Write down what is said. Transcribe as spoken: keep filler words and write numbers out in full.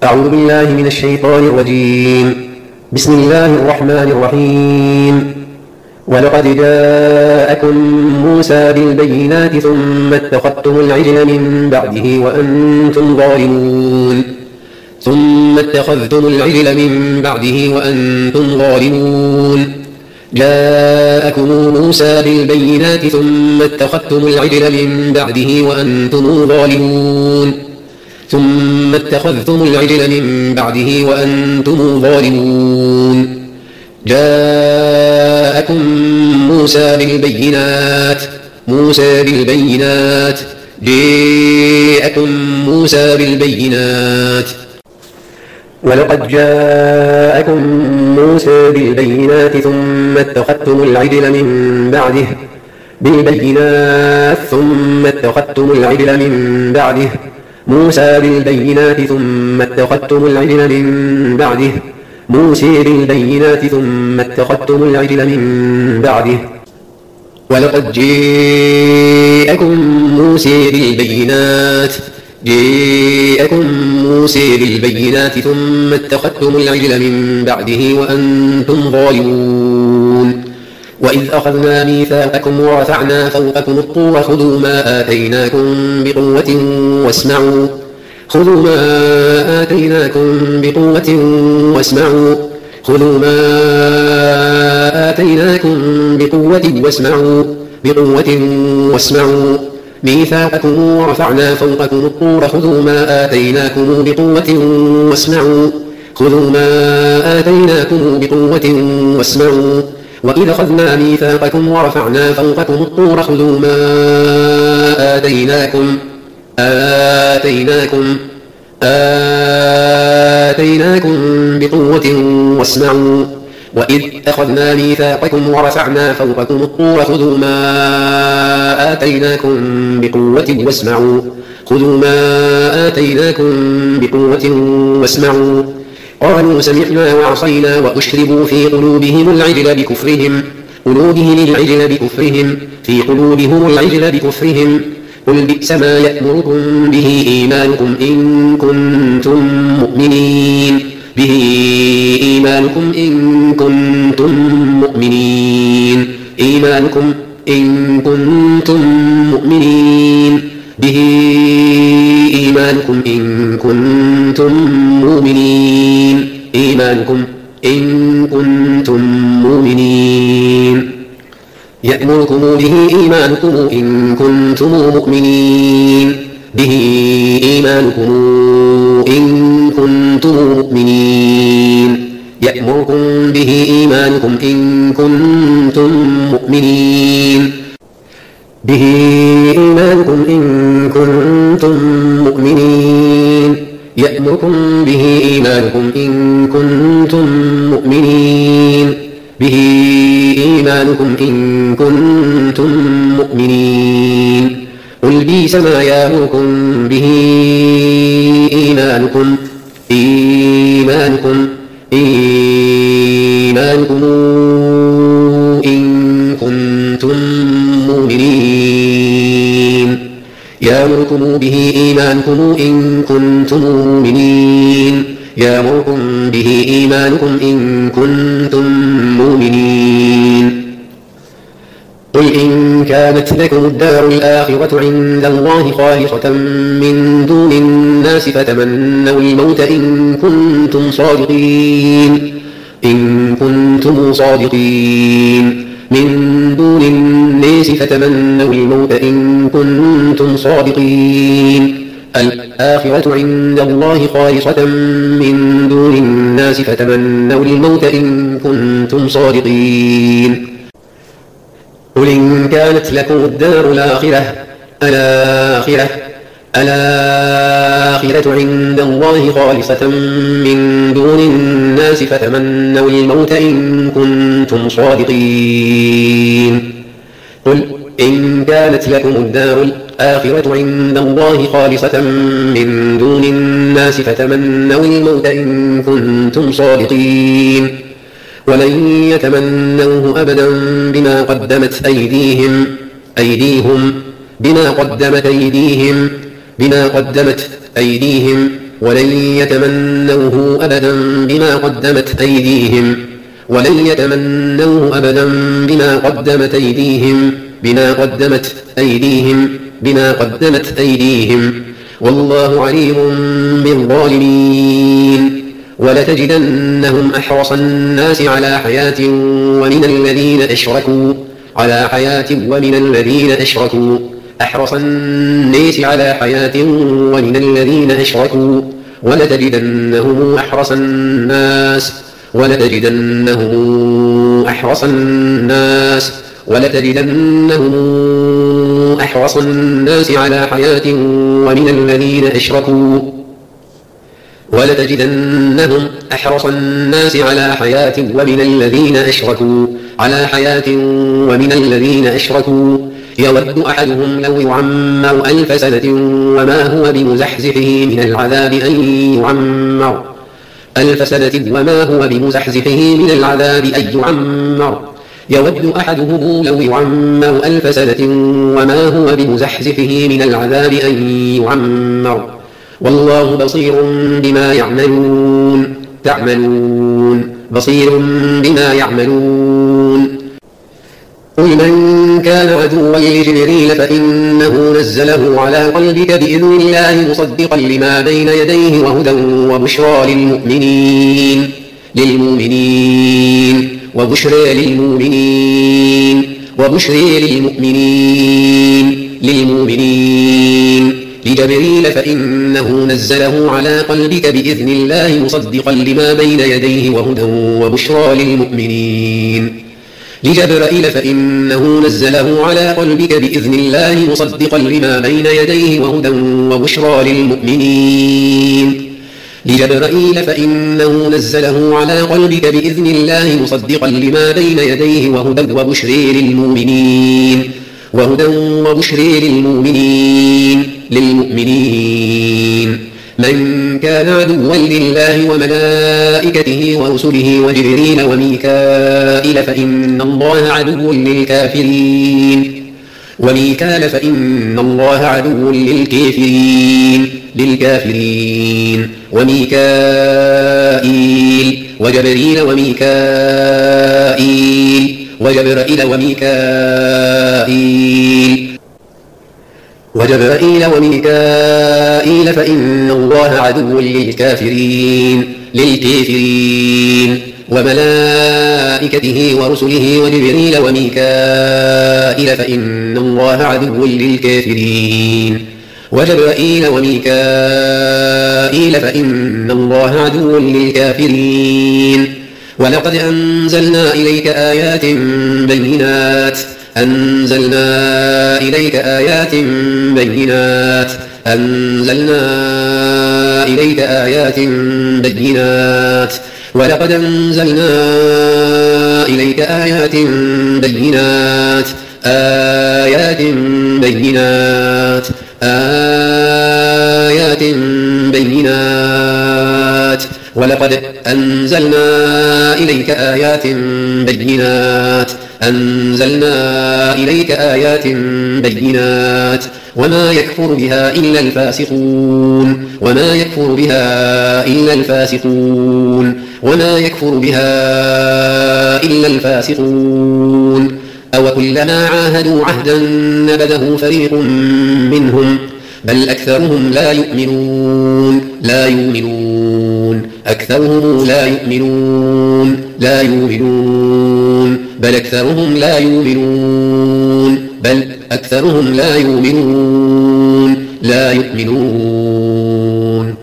أعوذ بالله من الشيطان الرجيم. بسم الله الرحمن الرحيم. ولقد جاءكم موسى بالبينات ثم اتخذتم العجل من بعده وأنتم ظالمون ثم اتخذتم العجل من بعده وأنتم ظالمون جاءكم موسى بالبينات ثم اتخذتم العجل من بعده وأنتم ظالمون ثم اتخذتم العجل من بعده وأنتم ظالمون جاءكم موسى بالبينات موسى بالبينات جاءكم موسى بالبينات ولقد جاءكم موسى بالبينات ثم اتخذتم العجل من بعده بالبينات ثم اتخذتم العجل من بعده موسى بالبينات ثم اتخذتم العجل من بعده موسى بالبينات ثم اتخذتم العجل من بعده ولقد جاءكم موسى بالبينات جاءكم موسى بالبينات ثم اتخذتم العجل من بعده وأنتم ظالمون وإذ أخذنا ميثاقكم ورفعنا فوقكم الطور خذوا ما آتيناكم بقوة واسمعوا خذوا ما آتيناكم بقوة واسمعوا خذوا ما آتيناكم بقوة واسمعوا بقوة واسمعوا ميثاقكم ورفعنا فوقكم الطور خذوا ما آتيناكم بقوة واسمعوا خذوا ما آتيناكم بقوة واسمعوا وإذ أخذنا ميثاقكم ورفعنا فوقكم الطور خذوا ما آتيناكم آتيناكم آتيناكم بقوة واسمعوا وإذ أخذنا ميثاقكم ورفعنا فوقكم الطور خذوا ما آتيناكم بقوة واسمعوا خذوا ما آتيناكم بقوة واسمعوا قالوا سمعنا وعصينا وأشربوا في قلوبهم العجل بكفرهم قلوبهم العجل بكفرهم في قلوبهم العجل بكفرهم قل بئس ما يأمركم به إيمانكم إن كنتم مؤمنين به إيمانكم إن كنتم مؤمنين إيمانكم إن كنتم مؤمنين به إيمانكم إن كنتم مؤمنين إيمانكم إن كنتم مؤمنين يأمركم به إيمانكم إن كنتم مؤمنين به إيمانكم إن كنتم مؤمنين يأمركم به إيمانكم إن كنتم مؤمنين به إيمانكم إن كنتم مؤمنين يأمركم به إيمانكم إن كنتم مؤمنين به إيمانكم إن كنتم مؤمنين قل بئس ما يأمركم به إيمانكم إيمانكم إيمانكم إن كنتم مؤمنين يأمركم به إيمانكم إن كنتم مؤمنين يأمركم به إيمانكم إن كنتم مؤمنين قل إن كانت لكم الدار الآخرة عند الله خالصة من دون الناس فتمنوا الموت إن كنتم صادقين إن كنتم صادقين من دون الناس فتمنوا الموت إن كنتم صادقين الآخرة عند الله خالصة من دون الناس فتمنوا الموت إن كنتم صادقين قل إن كانت لكم الدار الآخرة الآخرة الآخرة عند الله خالصة من دون الناس فتمنوا الموت إن كنتم صادقين قل إن كانت لكم الدار الآخرة عند الله خالصة من دون الناس فتمنوا الموت إن كنتم صادقين ولن يتمنوه أبدا بما قدمت أيديهم أيديهم بما قدمت أيديهم بما قدمت أيديهم ولن يتمنوه أبدا بما قدمت أيديهم ولن يتمنوه أبدا بما قدمت أيديهم بما قدمت أيديهم بما قدمت أيديهم والله عليم بالظالمين. ولتجدنهم أحرص الناس على حياة ومن الذين أشركوا على حياة ومن الذين أشركوا أحرص الناس على حياة ومن الذين أشركوا ولتجدنهم أحرص الناس ولتجدنهم أحرص الناس ولتجدنهم أحرص الناس على حياة ومن الذين أشركوا ولتجدنهم أحرص الناس على حياة ومن الذين أشركوا على حياة ومن الذين أشركوا يود أحدهم لو يعمر ألف سنة وما هو بمزحزحه من العذاب أن يعمر ألف سنة وما هو بمزحزحه من العذاب أن يعمر يود أحدهم لو يعمر ألف سنة وما هو بمزحزحه من العذاب أن يعمر والله بصير بما يعملون تعملون بصير بما يعملون. قل من كان عدوا لجبريل فإنه نزله على قلبك بإذن الله مصدقا لما بين يديه وهدى وبشرى للمؤمنين للمؤمنين وبشرى للمؤمنين وبشرى للمؤمنين للمؤمنين لجبريل فإنه نزله على قلبك بإذن الله مصدقا لما بين يديه وهدى وبشرى للمؤمنين لجبرائيل فإنه نزله على قلبك بإذن الله مصدقا لما بين يديه وهدى وبشرى للمؤمنين لجبرائيل فإنه نزله على قلبك بإذن الله مصدقا لما بين يديه وهدى وبشرى للمؤمنين وهدى وبشرى للمؤمنين للمؤمنين. من كان عدوا لله وملائكته ورسله وجبريل وميكائيل فإن الله عدو للكافرين وميكال فإن الله عدو للكافرين للكافرين وميكائيل وجبريل وميكائيل وجبرائيل وميكائيل وجبرائيل وميكائيل فإن الله عدو للكافرين للكافرين وملائكته ورسله وجبريل وميكائيل فإن الله عدو للكافرين وجبرائيل وميكائيل فإن الله عدو للكافرين. ولقد أنزلنا إليك آيات بينات أنزلنا إليك آيات بينات أنزلنا إليك آيات بينات ولقد أنزلنا إليك آيات بينات آيات بينات آيات بينات ولقد أنزلنا إليك آيات بينات أنزلنا إليك آيات بينات وما يكفر بها إلا الفاسقون وما يكفر بها إلا الفاسقون وما يكفر بها إلا الفاسقون. أو كلما عاهدوا عهدا نبذه فريق منهم بل أكثرهم لا يؤمنون لا يؤمنون أكثرهم لا يؤمنون لا يؤمنون بل أكثرهم لا يؤمنون بل أكثرهم لا يؤمنون لا يؤمنون.